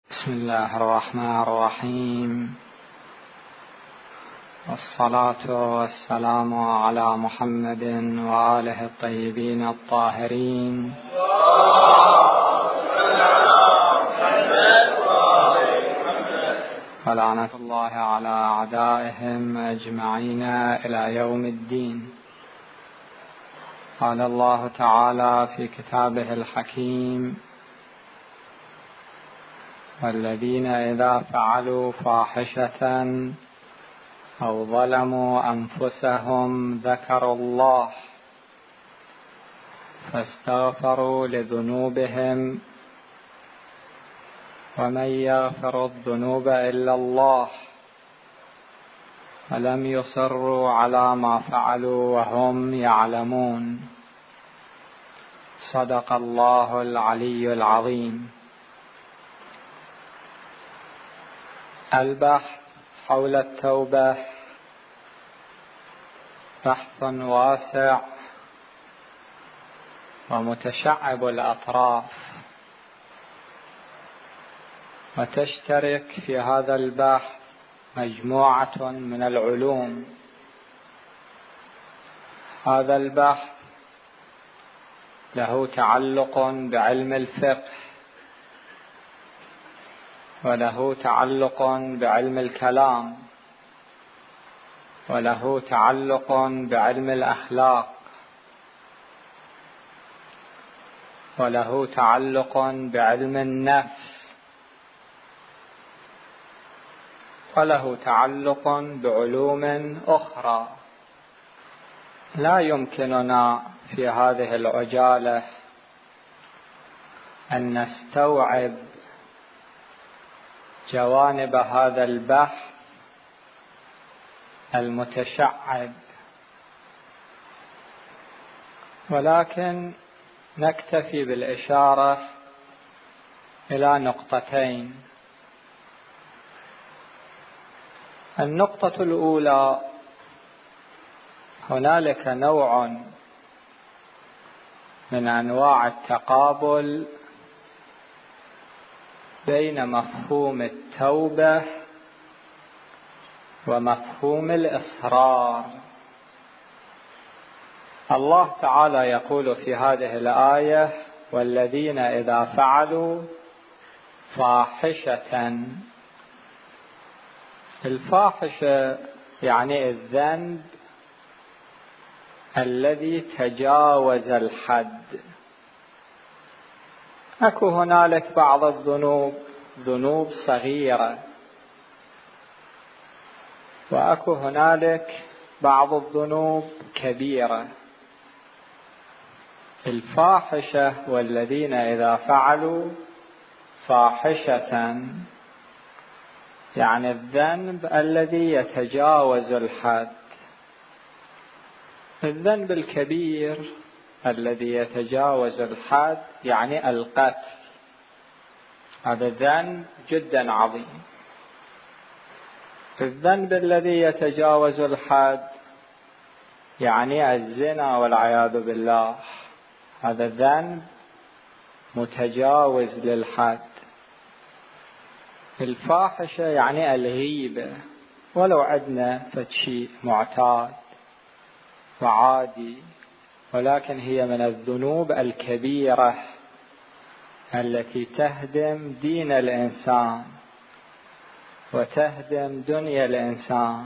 بسم الله الرحمن الرحيم، والصلاة والسلام على محمد وآله الطيبين الطاهرين، ولعنة الله على أعدائهم أجمعين إلى يوم الدين. قال الله تعالى في كتابه الحكيم: والذين إذا فعلوا فاحشة أو ظلموا أنفسهم ذكروا الله فاستغفروا لذنوبهم ومن يغفر الذنوب إلا الله ولم يصروا على ما فعلوا وهم يعلمون. صدق الله العلي العظيم. البحث حول التوبة بحث واسع ومتشعب الأطراف، وتشترك في هذا البحث مجموعة من العلوم. هذا البحث له تعلق بعلم الفقه، وله تعلق بعلم الكلام، وله تعلق بعلم الأخلاق، وله تعلق بعلم النفس، وله تعلق بعلوم أخرى. لا يمكننا في هذه العجالة أن نستوعب جوانب هذا البحث المتشعب، ولكن نكتفي بالإشارة إلى نقطتين. النقطة الأولى: هنالك نوع من أنواع التقابل بين مفهوم التوبة ومفهوم الإصرار. الله تعالى يقول في هذه الآية: والذين إذا فعلوا فاحشة. الفاحشة يعني الذنب الذي تجاوز الحد. أكو هنالك بعض الذنوب ذنوب صغيرة، وأكو هنالك بعض الذنوب كبيرة. الفاحشة والذين إذا فعلوا فاحشة يعني الذنب الذي يتجاوز الحد. الذنب الكبير الذي يتجاوز الحد يعني القتل، هذا ذنب جدا عظيم. الذنب الذي يتجاوز الحد يعني الزنا والعياذ بالله، هذا ذنب متجاوز للحد. الفاحشة يعني الغيبة، ولو عندنا فشيء معتاد وعادي، ولكن هي من الذنوب الكبيرة التي تهدم دين الإنسان وتهدم دنيا الإنسان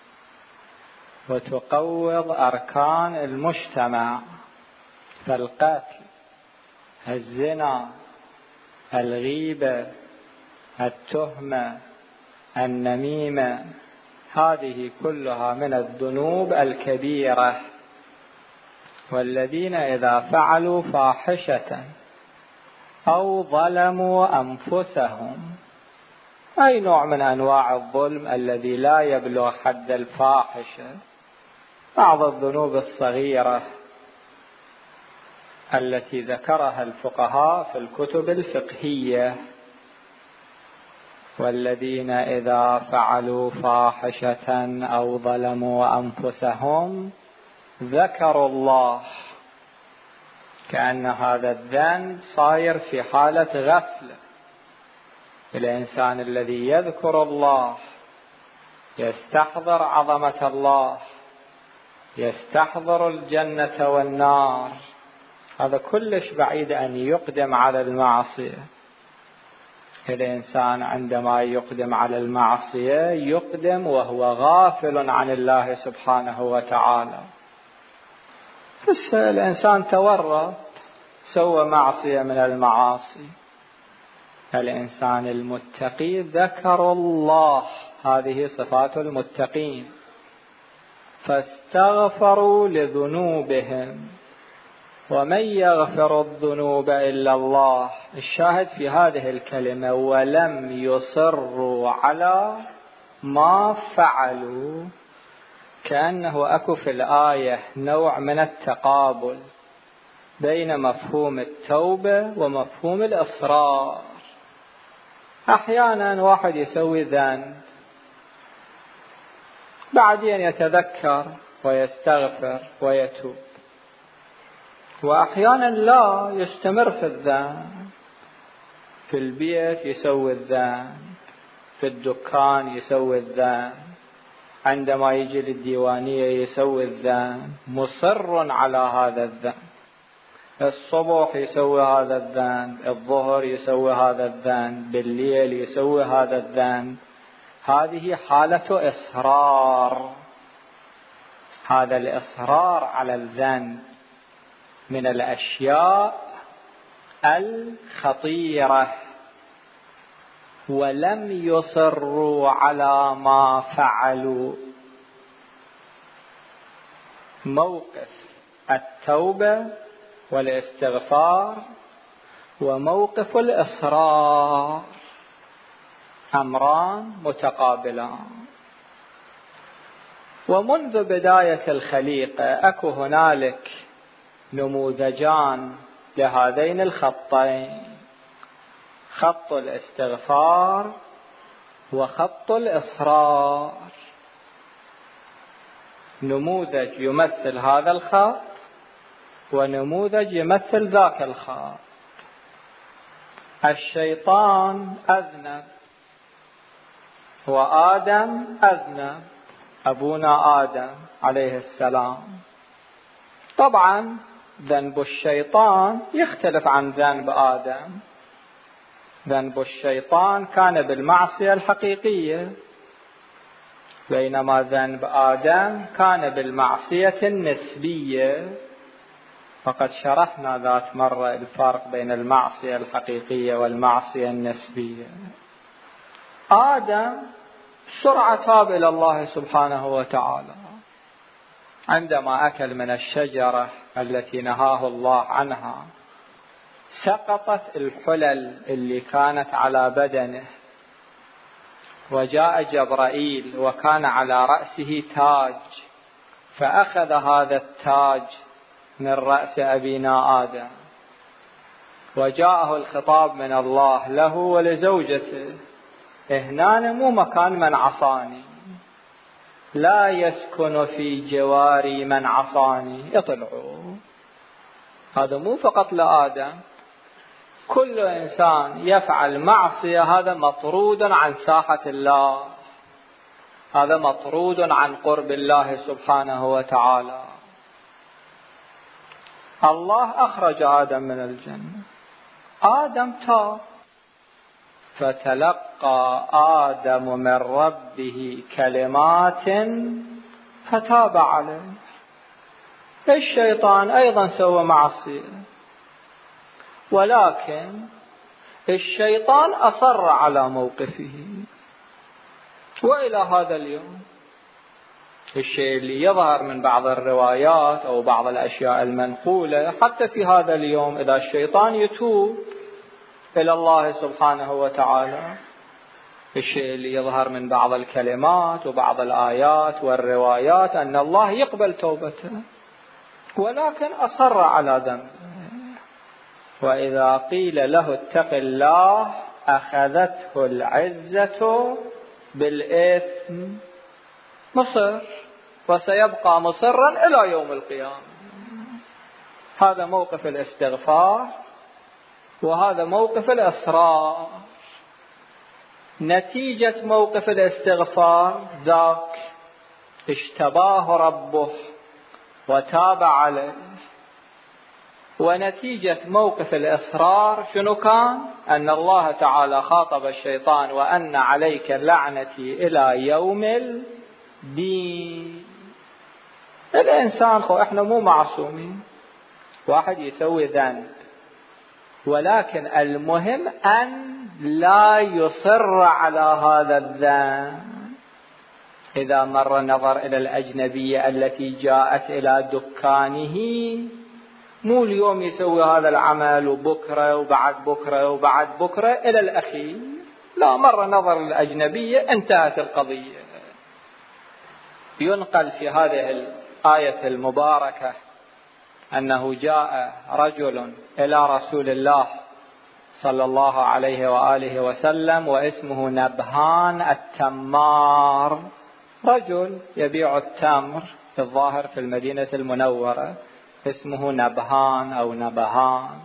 وتقوض أركان المجتمع. فالقتل، الزنا، الغيبة، التهمة، النميمة، هذه كلها من الذنوب الكبيرة. والذين إذا فعلوا فاحشة أو ظلموا أنفسهم. أي نوع من أنواع الظلم الذي لا يبلغ حد الفاحشة؟ بعض الذنوب الصغيرة التي ذكرها الفقهاء في الكتب الفقهية. والذين إذا فعلوا فاحشة أو ظلموا أنفسهم ذكروا الله. كأن هذا الذنب صاير في حالة غفلة، الإنسان الذي يذكر الله، يستحضر عظمة الله، يستحضر الجنة والنار، هذا كلش بعيد أن يقدم على المعصية. الإنسان عندما يقدم على المعصية يقدم وهو غافل عن الله سبحانه وتعالى. بس الإنسان تورط، سوى معصية من المعاصي. الإنسان المتقي ذكر الله، هذه صفات المتقين، فاستغفروا لذنوبهم، ومن يغفر الذنوب إلا الله. الشاهد في هذه الكلمة ولم يصروا على ما فعلوا، كأنه أكو في الآية نوع من التقابل بين مفهوم التوبة ومفهوم الإصرار. أحيانا واحد يسوي ذنب بعدين يتذكر ويستغفر ويتوب، وأحيانا لا، يستمر في الذنب. في البيت يسوي الذنب، في الدكان يسوي الذنب، عندما يجي للديوانية يسوي الذنب، مصر على هذا الذنب. الصبح يسوي هذا الذنب، الظهر يسوي هذا الذنب، بالليل يسوي هذا الذنب. هذه حالة إصرار. هذا الإصرار على الذنب من الأشياء الخطيرة. ولم يصروا على ما فعلوا. موقف التوبة والاستغفار وموقف الإصرار أمران متقابلان. ومنذ بداية الخليقة أكو هنالك نموذجان لهذين الخطين، خط الاستغفار وخط الإصرار. نموذج يمثل هذا الخط ونموذج يمثل ذاك الخط. الشيطان أذنب وآدم أذنب، أبونا آدم عليه السلام. طبعا ذنب الشيطان يختلف عن ذنب آدم. ذنب الشيطان كان بالمعصية الحقيقية، بينما ذنب آدم كان بالمعصية النسبية. فقد شرحنا ذات مرة الفرق بين المعصية الحقيقية والمعصية النسبية. آدم سرعة تاب إلى الله سبحانه وتعالى عندما أكل من الشجرة التي نهاه الله عنها. سقطت الحلل اللي كانت على بدنه، وجاء جبرائيل وكان على رأسه تاج، فأخذ هذا التاج من رأس أبينا آدم، وجاءه الخطاب من الله له ولزوجته: هنا مو مكان من عصاني، لا يسكن في جواري من عصاني، اطلعوا. هذا مو فقط لآدم، كل إنسان يفعل معصية هذا مطرود عن ساحة الله، هذا مطرود عن قرب الله سبحانه وتعالى. الله أخرج آدم من الجنة، آدم تاب، فتلقى آدم من ربه كلمات فتاب عليه. الشيطان أيضا سوى معصية، ولكن الشيطان أصر على موقفه. وإلى هذا اليوم الشيء اللي يظهر من بعض الروايات أو بعض الأشياء المنقولة، حتى في هذا اليوم إذا الشيطان يتوب إلى الله سبحانه وتعالى، الشيء اللي يظهر من بعض الكلمات وبعض الآيات والروايات أن الله يقبل توبته، ولكن أصر على ذنبه. وإذا قيل له اتق الله أخذته العزة بالإثم، مصر، وسيبقى مصرا إلى يوم القيامة. هذا موقف الاستغفار وهذا موقف الإصرار. نتيجة موقف الاستغفار ذاك اجتباه ربه وتاب عليه، ونتيجة موقف الإصرار شنو كان؟ أن الله تعالى خاطب الشيطان وأن عليك لعنتي إلى يوم الدين. الإنسان إحنا مو معصومين، واحد يسوي ذنب، ولكن المهم أن لا يصر على هذا الذنب. إذا مر نظر إلى الأجنبية التي جاءت إلى دكانه، مو اليوم يسوي هذا العمل وبكرة وبعد بكرة وبعد بكرة إلى الأخير، لا، مر نظر الأجنبية انتهت القضية. ينقل في هذه الآية المباركة أنه جاء رجل إلى رسول الله صلى الله عليه وآله وسلم واسمه نبهان التمار، رجل يبيع التمر في الظاهر في المدينة المنورة، اسمه نبهان أو نبهان.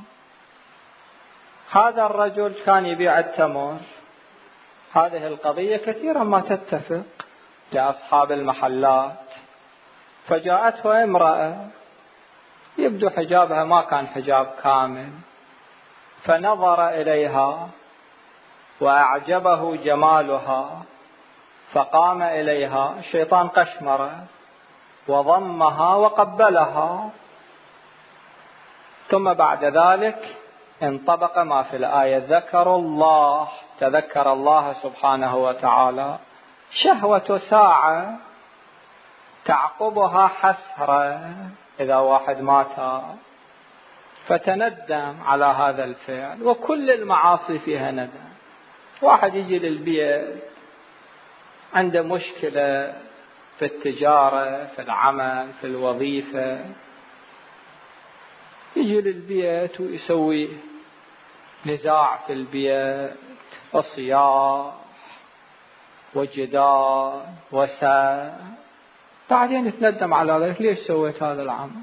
هذا الرجل كان يبيع التمر. هذه القضية كثيرا ما تتفق لأصحاب المحلات، فجاءته امرأة يبدو حجابها ما كان حجاب كامل، فنظر إليها وأعجبه جمالها فقام إليها، الشيطان قشمر وضمها وقبلها، ثم بعد ذلك انطبق ما في الآية، تذكر الله سبحانه وتعالى، شهوة ساعة تعقبها حسرة إذا واحد مات، فتندم على هذا الفعل. وكل المعاصي فيها ندم. واحد يجي للبيت عنده مشكلة في التجارة، في العمل، في الوظيفة، يجي للبيت ويسوي نزاع في البيت وصياح وجدال وساء، بعدين يتندم على ذلك، ليش سويت هذا العمل؟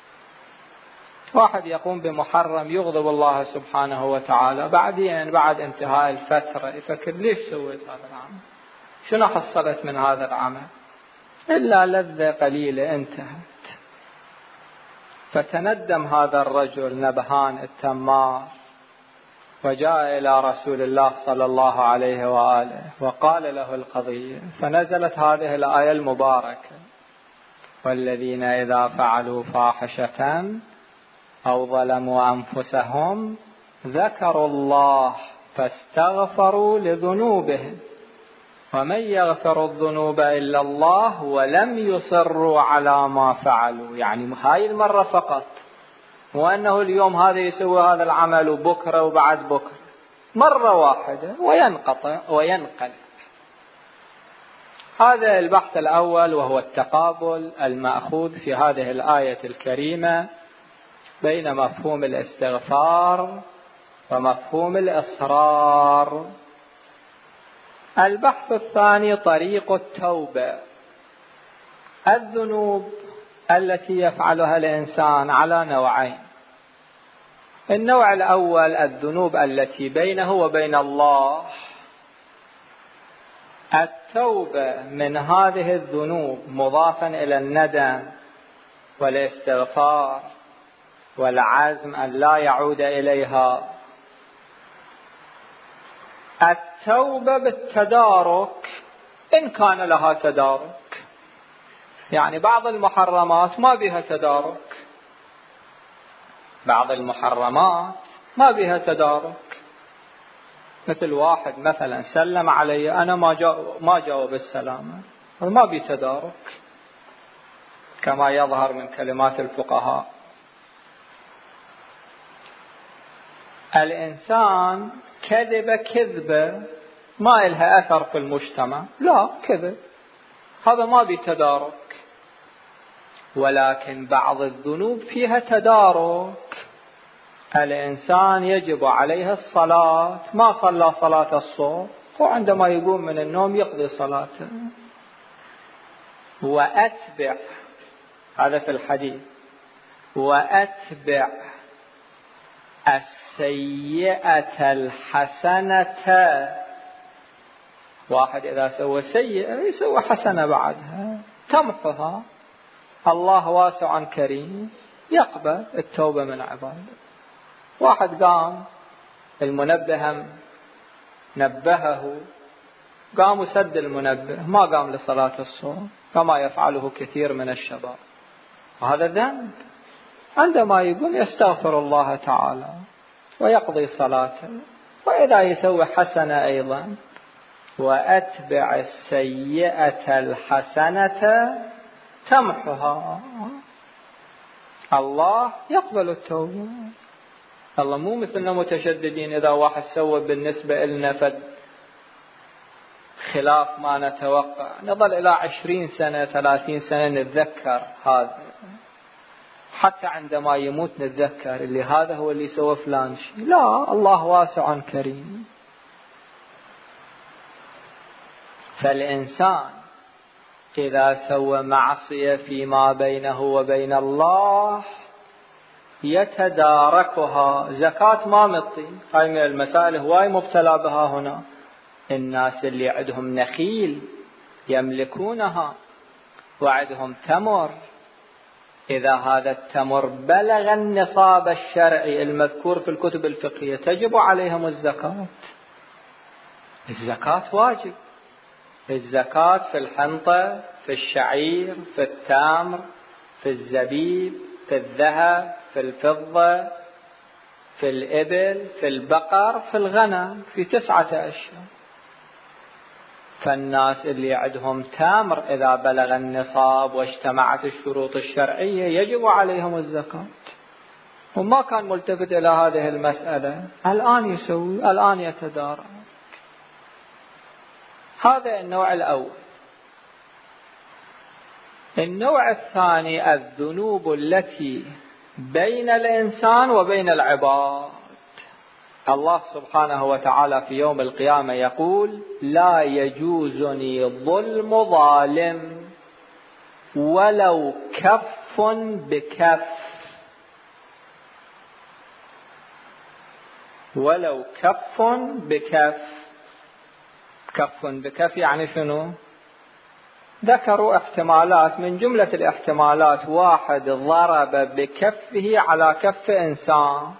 واحد يقوم بمحرم يغضب الله سبحانه وتعالى، بعدين بعد انتهاء الفترة يفكر ليش سويت هذا العمل؟ شنو حصلت من هذا العمل؟ إلا لذة قليلة انتهت. فتندم هذا الرجل نبهان التمار وجاء إلى رسول الله صلى الله عليه وآله وقال له القضية، فنزلت هذه الآية المباركة: والذين إذا فعلوا فاحشة أو ظلموا أنفسهم ذكروا الله فاستغفروا لذنوبهم ومن يغفر الذنوب إلا الله ولم يصروا على ما فعلوا. يعني هاي المرة فقط، وأنه اليوم هذا يسوي هذا العمل وبكرة وبعد بكرة، مرة واحدة وينقطع وينقل. هذا البحث الأول، وهو التقابل المأخوذ في هذه الآية الكريمة بين مفهوم الاستغفار ومفهوم الإصرار. البحث الثاني طريق التوبة. الذنوب التي يفعلها الإنسان على نوعين: النوع الأول الذنوب التي بينه وبين الله، التوبة من هذه الذنوب مضافا إلى الندم والاستغفار والعزم أن لا يعود إليها. التوبة بالتدارك إن كان لها تدارك، يعني بعض المحرمات ما بها تدارك، بعض المحرمات ما بها تدارك، مثل واحد مثلا سلم علي أنا ما جاوب السلام، هذا ما بي تدارك كما يظهر من كلمات الفقهاء. الإنسان كذب كذبة ما إلها أثر في المجتمع، لا كذب، هذا ما بتدارك. ولكن بعض الذنوب فيها تدارك. الإنسان يجب عليه الصلاة، ما صلى صلاة الصبح وعندما يقوم من النوم يقضي صلاته. وأتبع، هذا في الحديث، وأتبع السيئة الحسنة واحد إذا سوى سيئة يسوى حسنة بعدها تمحها. الله واسع كريم يقبل التوبة من عباده. واحد قام المنبه نبهه، قام وسد المنبه، ما قام لصلاة الصبح كما يفعله كثير من الشباب، وهذا ذنب. عندما يقوم يستغفر الله تعالى ويقضي صلاته. وإذا يسوي حسنة أيضا، وأتبع السيئة الحسنة تمحها. الله يقبل التوبة. الله مو مثلنا متشددين، إذا واحد سوى بالنسبة لنا فد خلاف ما نتوقع نظل إلى 20 سنة 30 سنة نتذكر هذا، حتى عندما يموت نتذكر اللي هذا هو اللي سوى فلان شيء. لا، الله واسع كريم. فالإنسان إذا سوى معصية فيما بينه وبين الله يتداركها. زكاة ما مطي، هاي من المسائل هواي مبتلى بها هنا. الناس اللي عندهم نخيل يملكونها وعندهم تمر، إذا هذا التمر بلغ النصاب الشرعي المذكور في الكتب الفقهية تجب عليهم الزكاة. الزكاة واجب. الزكاة في الحنطة، في الشعير، في التمر، في الزبيب، في الذهب، في الفضة، في الإبل، في البقر، في الغنم، في 9 أشياء. فالناس اللي عندهم تمر إذا بلغ النصاب واجتمعت الشروط الشرعية يجب عليهم الزكاة. وما كان ملتفت إلى هذه المسألة، الآن يسوي، الآن يتدارك. هذا النوع الأول. النوع الثاني الذنوب التي بين الإنسان وبين العباد. الله سبحانه وتعالى في يوم القيامة يقول: لا يجوزني ظلم ظالم ولو كف بكف. ولو كف بكف. كف بكف يعني شنو؟ ذكروا احتمالات، من جملة الاحتمالات واحد ضرب بكفه على كف إنسان.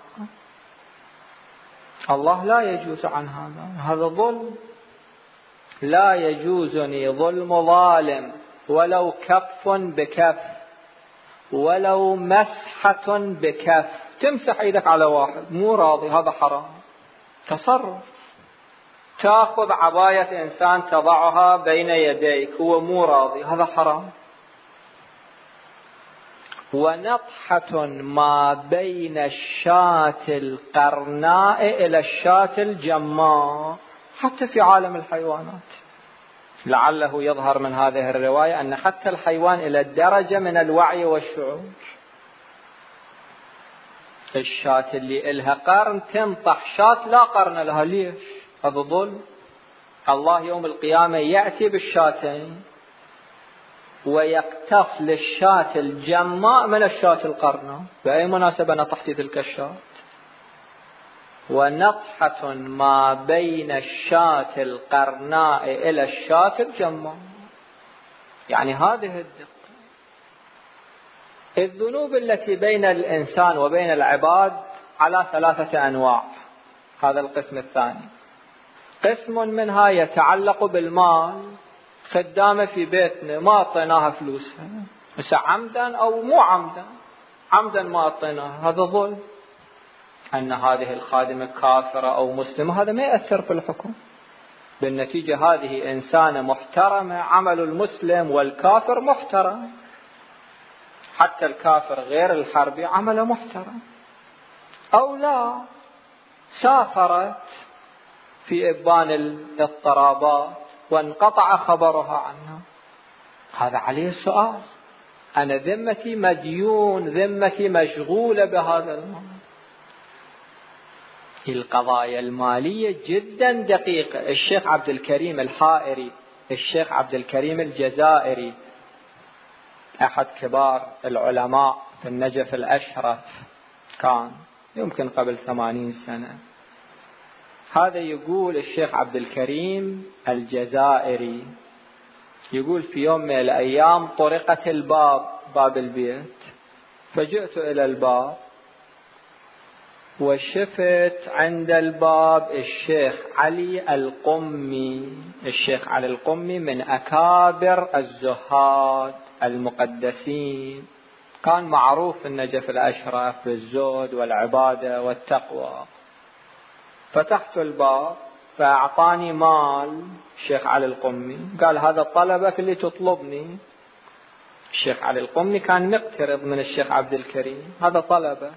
الله لا يجوز عن هذا ظلم. لا يجوزني ظلم ظالم ولو كف بكف ولو مسحة بكف. تمسح ايدك على واحد مو راضي، هذا حرام. تصرف. تأخذ عباية إنسان تضعها بين يديك هو مو راضي، هذا حرام. ونطحة ما بين الشاة القرناء إلى الشاة الجماء، حتى في عالم الحيوانات. لعله يظهر من هذه الرواية أن حتى الحيوان إلى الدرجة من الوعي والشعور. الشاة اللي إلها قرن تنطح شاة لا قرن لها، ليش؟ هذا ظلم. الله يوم القيامة يأتي بالشاتين ويقتص للشاة الجماء من الشاة القرناء. بأي مناسبة نطحت تلك الشاة؟ ونطحة ما بين الشاة القرناء إلى الشاة الجماء، يعني هذه الدقة. الذنوب التي بين الإنسان وبين العباد على 3 أنواع. هذا القسم الثاني. قسم منها يتعلق بالمال. خدامة في بيتنا ما أعطيناها فلوسها، بس عمدا أو مو عمدا، عمدا ما أعطيناها، هذا ظلم. أن هذه الخادمة كافرة أو مسلمة هذا ما يأثر في الحكم. بالنتيجة هذه إنسانة محترمة، عمل المسلم والكافر محترم، حتى الكافر غير الحربي عمله محترم. أو لا، سافرت في إبان الاضطرابات وانقطع خبرها عنها، هذا عليه سؤال. أنا ذمتي مديون، ذمتي مشغولة بهذا المال. القضايا المالية جدا دقيقة. الشيخ عبد الكريم الحائري، الشيخ عبد الكريم الجزائري، أحد كبار العلماء في النجف الأشرف، كان يمكن قبل 80 سنة، هذا يقول الشيخ عبد الكريم الجزائري، يقول في يوم من الأيام طرقت الباب، باب البيت، فجئت إلى الباب وشفت عند الباب الشيخ علي القمي. الشيخ علي القمي من أكابر الزهاد المقدسين، كان معروف في النجف الأشرف بالزهد والعبادة والتقوى. فتحت الباب فأعطاني مال الشيخ علي القمي، قال هذا طلبك اللي تطلبني. الشيخ علي القمي كان مقترض من الشيخ عبد الكريم، هذا طلبك.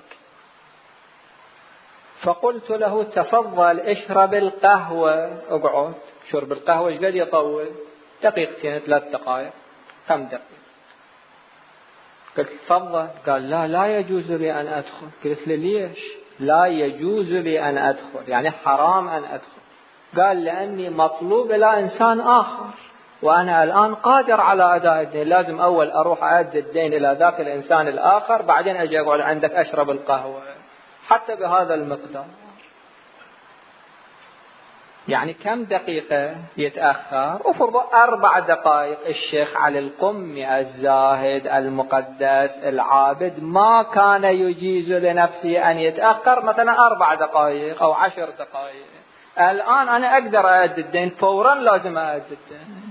فقلت له تفضل اشرب القهوة، اقعد. شرب القهوة ايش قد يطول؟ دقيقتين 3 دقائق، كم دقيقة؟ قلت تفضل. قال لا يجوز لي أن أدخل. قلت له ليش لا يجوز لي أن أدخل؟ يعني حرام أن أدخل. قال لأني مطلوب إلى إنسان آخر، وأنا الآن قادر على أداء الدين، لازم أول أروح أؤدي الدين إلى ذاك الإنسان الآخر، بعدين أجي أقعد عندك أشرب القهوة حتى بهذا المقدار. يعني كم دقيقة يتأخر؟ أفرض 4 دقائق. الشيخ علي القمي الزاهد المقدس العابد ما كان يجيز لنفسه أن يتأخر مثلا 4 دقائق أو 10 دقائق. الآن أنا أقدر أؤدي الدين فورا، لازم أؤدي الدين.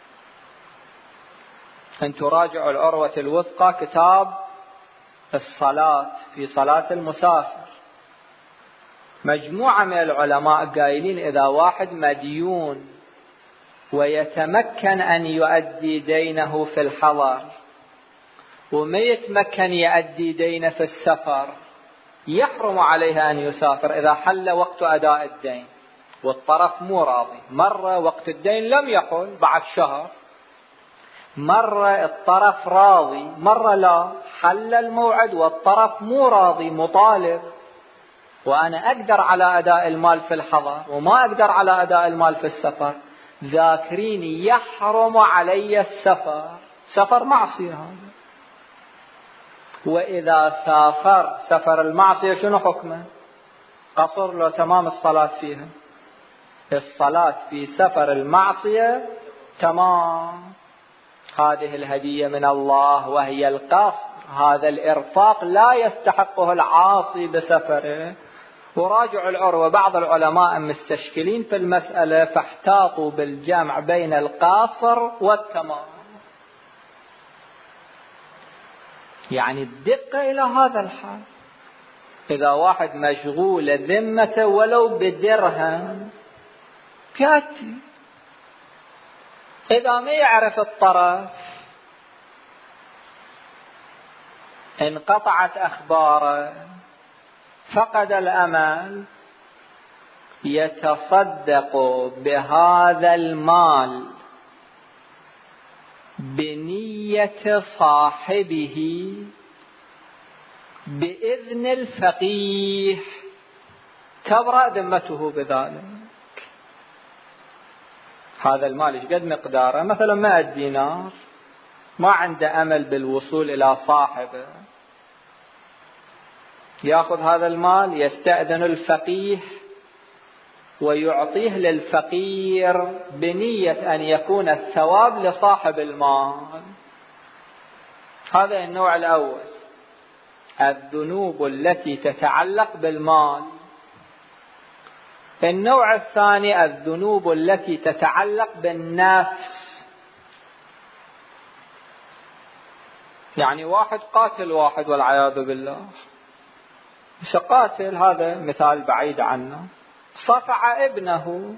أن تراجعوا العروة الوثقى كتاب الصلاة في صلاة المسافر، مجموعة من العلماء قائلين إذا واحد مديون ويتمكن أن يؤدي دينه في الحضر وما يتمكن يؤدي دينه في السفر، يحرم عليه أن يسافر إذا حل وقت أداء الدين والطرف مو راضي. مرة وقت الدين لم يحل بعد شهر، مرة الطرف راضي، مرة لا، حل الموعد والطرف مو راضي مطالب، وأنا أقدر على أداء المال في الحضر وما أقدر على أداء المال في السفر، ذاكرين يحرم علي السفر. سفر معصية هذا. وإذا سافر سفر المعصية شنو حكمه؟ قصر لو تمام الصلاة فيها. الصلاة في سفر المعصية تمام. هذه الهدية من الله وهي القصر، هذا الإرفاق لا يستحقه العاصي بسفره. وراجعوا العروة، بعض العلماء مستشكلين في المسألة فاحتاطوا بالجمع بين القاصر والتمام، يعني الدقة إلى هذا الحال. إذا واحد مشغول ذمته ولو بدرهم يأتي، إذا ما يعرف الطرف انقطعت أخباره فقد الأمل، يتصدق بهذا المال بنية صاحبه بإذن الفقيه، تبرأ ذمته بذلك. هذا المال ايش قد مقداره؟ مثلا 100 دينار، ما عنده أمل بالوصول إلى صاحبه، يأخذ هذا المال يستأذن الفقيه ويعطيه للفقير بنية أن يكون الثواب لصاحب المال. هذا النوع الأول، الذنوب التي تتعلق بالمال. النوع الثاني الذنوب التي تتعلق بالنفس، يعني واحد قاتل واحد والعياذ بالله، مش قاتل، هذا مثال بعيد عنا، صفع ابنه،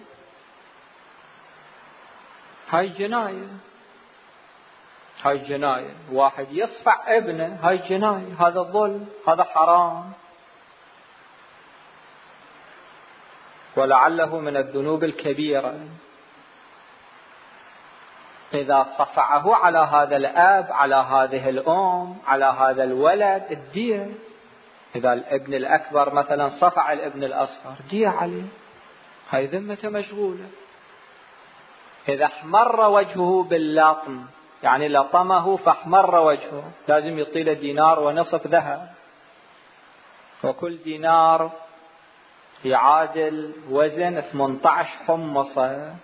هاي جناية، هاي جناية. واحد يصفع ابنه، هاي جناية، هذا ظلم، هذا حرام، ولعله من الذنوب الكبيرة. إذا صفعه على هذا الأب، على هذه الأم، على هذا الولد، الدية. إذا الابن الأكبر مثلا صفع الابن الأصغر، دية عليه، هاي ذمته مشغولة. إذا احمر وجهه باللطم، يعني لطمه فاحمر وجهه، لازم يطيل 1.5 دينار ذهب، وكل دينار يعادل وزن 18 حمصة.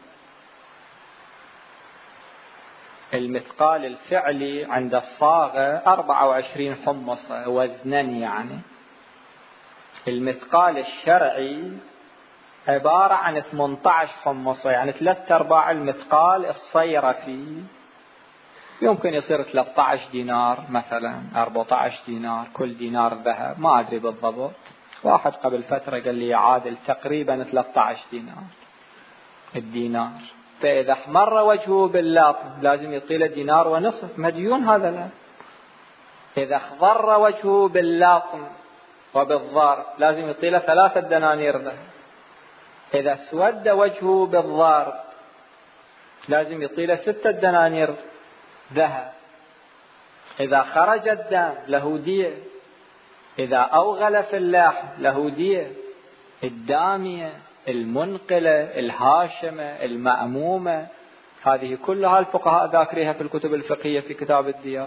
المثقال الفعلي عند الصاغة 24 حمصة وزنا يعني. المثقال الشرعي عبارة عن 18 حمصة، يعني 3/4 المثقال الصيرة فيه. يمكن يصير 13 دينار مثلا، 14 دينار، كل دينار ذهب، ما أدري بالضبط. واحد قبل فترة قال لي يعادل تقريبا 13 دينار الدينار. فإذا احمر وجهه باللاطم لازم يطيله 1.5 دينار، مديون هذا لا. إذا اخضر وجهه باللاطم وبالضار لازم يطيله 3 دنانير ذهب. إذا اسود وجهه بالضار لازم يطيله 6 دنانير ذهب. إذا خرج الدم له دية. إذا أوغل في اللحم له دية. الدامية، المنقلة، الهاشمة، المأمومة، هذه كلها الفقهاء ذاكريها في الكتب الفقهية في كتاب الديات.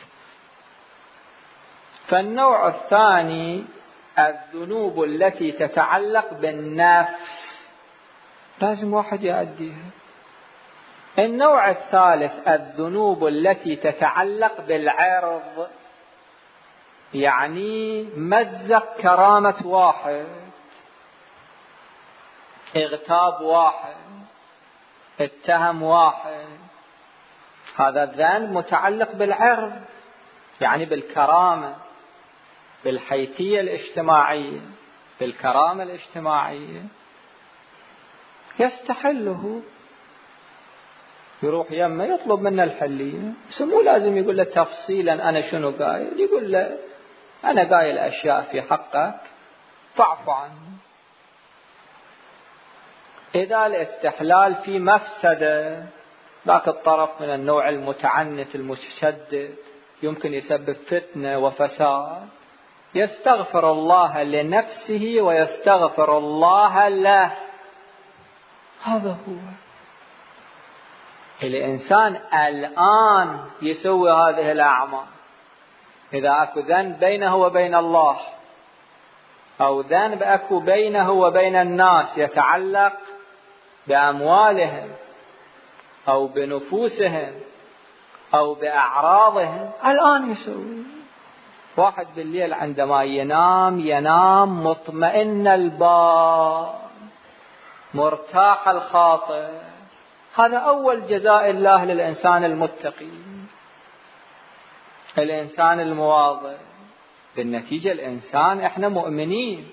فالنوع الثاني الذنوب التي تتعلق بالنفس، لازم واحد يؤديها. النوع الثالث الذنوب التي تتعلق بالعرض، يعني مزق كرامة واحد، اغتاب واحد، اتهم واحد، هذا الذنب متعلق بالعرض، يعني بالكرامة، بالحيثية الاجتماعية، بالكرامة الاجتماعية. يستحله، يروح يمه يطلب منه الحلية، بس مو لازم يقول له تفصيلا أنا شنو قايل، يقول له أنا قايل أشياء في حقك فاعف عني. إذا الاستحلال في مفسدة، ذاك الطرف من النوع المتعنت المتشدد يمكن يسبب فتنة وفساد، يستغفر الله لنفسه ويستغفر الله له. هذا هو الإنسان الآن يسوي هذه الأعمال. إذا أكو ذنب بينه وبين الله، أو ذنب أكو بينه وبين الناس يتعلق بأموالهم أو بنفوسهم أو بأعراضهم، الآن يسوي. واحد بالليل عندما ينام مطمئن البال مرتاح الخاطر، هذا أول جزاء الله للإنسان المتقي، الإنسان المواظب. بالنتيجة الإنسان إحنا مؤمنين.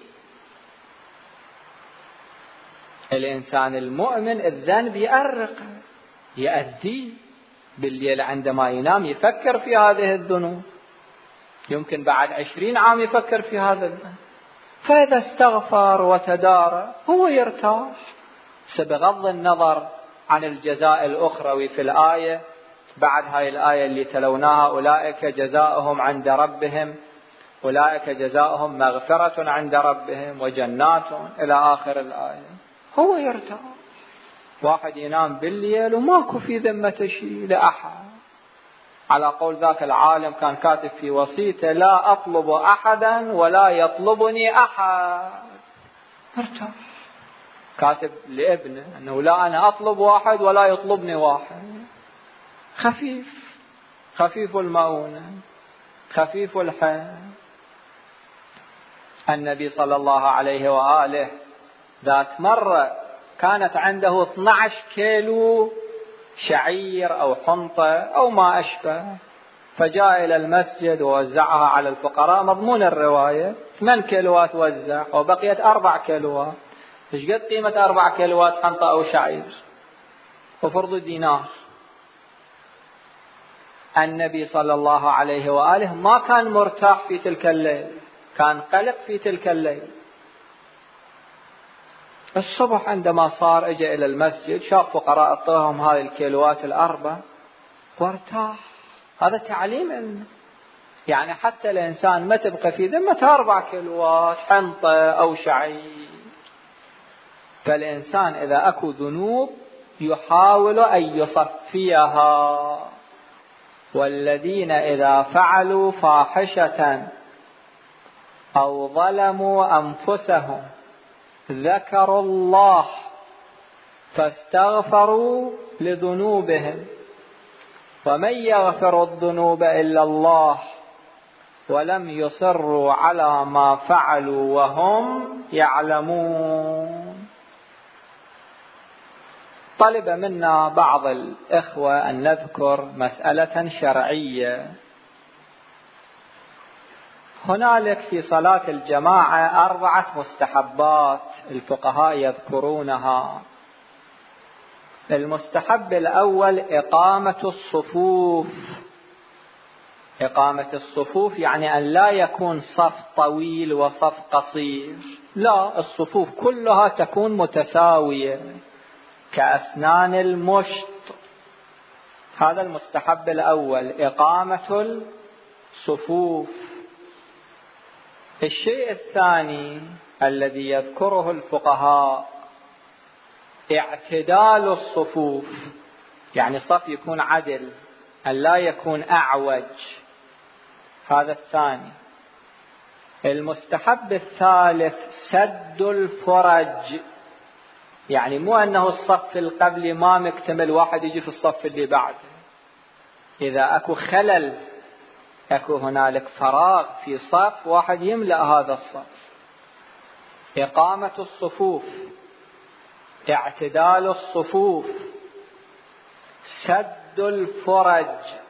الإنسان المؤمن الذنب يأرقه يأذيه، بالليل عندما ينام يفكر في هذه الذنوب، يمكن بعد 20 عام يفكر في هذا الذنب. فإذا استغفر وتدارى هو يرتاح، بغض النظر عن الجزاء الأخروي في الآية. بعد هاي الآية اللي تلوناها أولئك جزاؤهم عند ربهم، أولئك جزاؤهم مغفرة عند ربهم وجنات إلى آخر الآية، هو يرتاح. واحد ينام بالليل وماكو في ذمته شيء لأحد، على قول ذاك العالم كان كاتب في وصيته لا أطلب أحدا ولا يطلبني أحد، ارتاح. كاتب لابنه أنه لا أنا أطلب واحد ولا يطلبني واحد، خفيف، خفيف المؤونة، خفيف الحال. النبي صلى الله عليه وآله ذات مرة كانت عنده 12 كيلو شعير أو حنطة أو ما أشبه، فجاء إلى المسجد ووزعها على الفقراء. مضمون الرواية 8 كيلوات وزع وبقيت 4 كيلوات. ايش قد قيمة 4 كيلوات حنطة أو شعير؟ وفرض دينار. النبي صلى الله عليه وآله ما كان مرتاح في تلك الليل، كان قلق في تلك الليل. الصبح عندما صار اجى إلى المسجد، شاف فقراء اعطاهم هذه الكيلوات ال4 وارتاح. هذا تعليم لنا، يعني حتى الإنسان ما تبقى في ذمته 4 كيلوات حنطة أو شعير. فالإنسان إذا أكو ذنوب يحاول أن يصفيها. والذين إذا فعلوا فاحشة أو ظلموا أنفسهم ذكروا الله فاستغفروا لذنوبهم، ومن يغفر الذنوب إلا الله، ولم يصروا على ما فعلوا وهم يعلمون. طلب منا بعض الإخوة أن نذكر مسألة شرعية. هنالك في صلاة الجماعة 4 مستحبات الفقهاء يذكرونها. المستحب الأول إقامة الصفوف. إقامة الصفوف يعني أن لا يكون صف طويل وصف قصير، لا، الصفوف كلها تكون متساوية كأسنان المشط. هذا المستحب الأول، إقامة الصفوف. الشيء الثاني الذي يذكره الفقهاء اعتدال الصفوف، يعني صف يكون عدل، أن لا يكون أعوج. هذا الثاني. المستحب الثالث سد الفرج، يعني مو أنه الصف القبلي ما مكتمل واحد يجي في الصف اللي بعده، إذا أكو خلل، أكو هنالك فراغ في صف، واحد يملأ هذا الصف. إقامة الصفوف، اعتدال الصفوف، سد الفرج،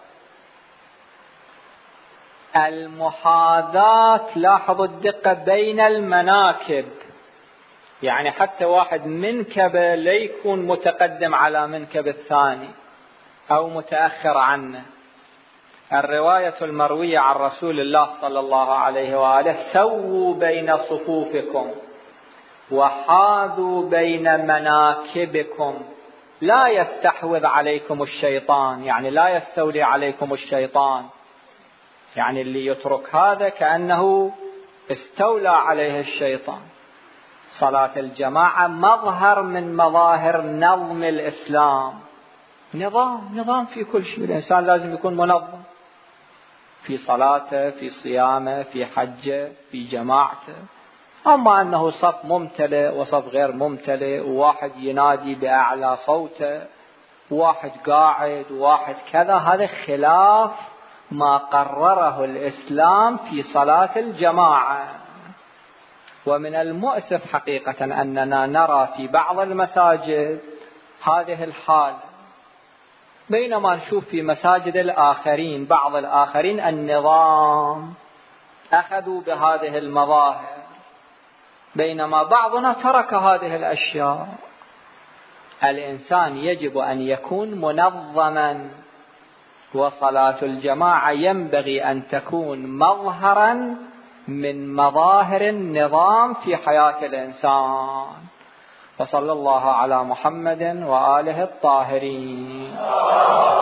المحاذاة. لاحظوا الدقة بين المناكب، يعني حتى واحد منكبه لا يكون متقدم على منكب الثاني أو متأخر عنه. الرواية المروية عن رسول الله صلى الله عليه وآله: سووا بين صفوفكم وحاذوا بين مناكبكم لا يستحوذ عليكم الشيطان، يعني لا يستولي عليكم الشيطان، يعني اللي يترك هذا كأنه استولى عليه الشيطان. صلاة الجماعة مظهر من مظاهر نظم الإسلام، نظام في كل شيء. الإنسان لازم يكون منظم في صلاته، في صيامه، في حجه، في جماعته. أما أنه صف ممتلئ وصف غير ممتلئ، وواحد ينادي بأعلى صوته، وواحد قاعد، وواحد كذا، هذا خلاف ما قرره الإسلام في صلاة الجماعة. ومن المؤسف حقيقة أننا نرى في بعض المساجد هذه الحال، بينما نشوف في مساجد الآخرين، بعض الآخرين النظام أخذوا بهذه المظاهر، بينما بعضنا ترك هذه الأشياء. الإنسان يجب أن يكون منظما، وصلاة الجماعة ينبغي أن تكون مظهرا من مظاهر النظام في حياة الإنسان. وصلى الله على محمد وآله الطاهرين.